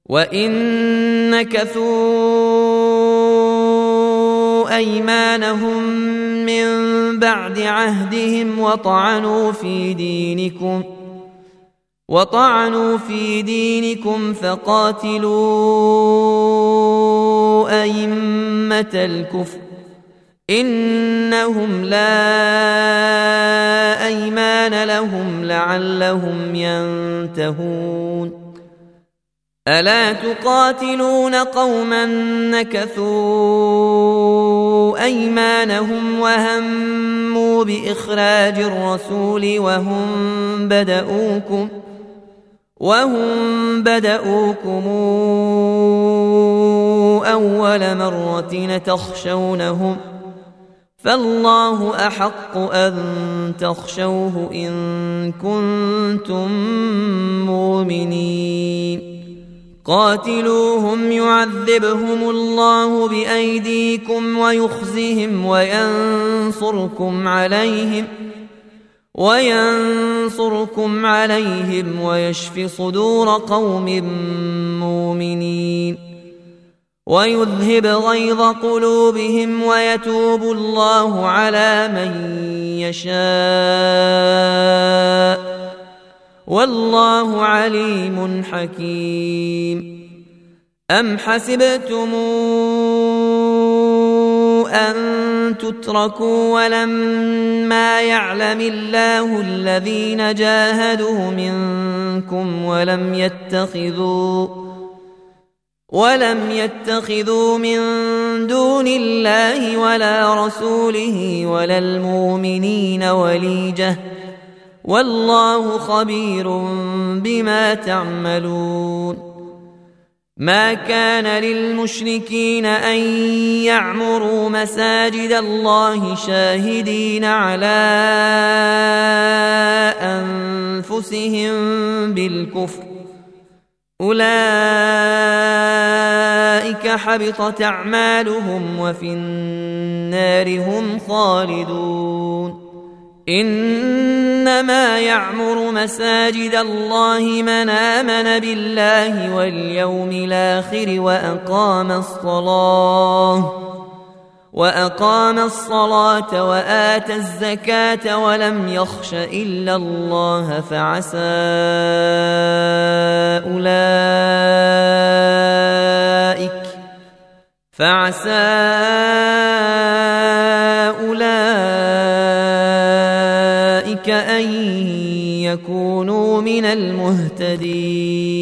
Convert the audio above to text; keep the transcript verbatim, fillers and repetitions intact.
وإن نكثوا أيمانهم من بعد عهدهم وطعنوا في دينكم وطعنوا في دينكم فقاتلوا أئمة الكفر إنهم لا أيمان لهم لعلهم ينتهون ألا تقاتلون قوما نكثوا أيمانهم وهموا بإخراج الرسول وهم بدؤوكم وهم بدؤوكم أول مرة تخشونهم فالله أحق أن تخشوه إن كنتم مؤمنين قاتلوهم يعذبهم الله بأيديكم ويخزهم وينصركم عليهم وينصركم عليهم ويشف صدور قوم مؤمنين ويذهب غيظ قلوبهم ويتوب الله على من يشاء والله عليم حكيم أم حسبتم أن تتركوا ولما يعلم الله الذين جاهدوا منكم ولم يتخذوا ولم يتخذوا من دون الله ولا رسوله ولا المؤمنين وليجة والله خبير بما تعملون ما كان للمشركين أن يعمروا مساجد الله شاهدين على أنفسهم بالكفر أولئك حبطت أعمالهم وفي النار هم خالدون إنما يعمر مساجد الله من آمن بالله واليوم الآخر وأقام الصلاة وأقام الصلاة وآتى الزكاة ولم يخش إلا الله فعسى أولئك فعسى أولئك أن يكونوا من المهتدين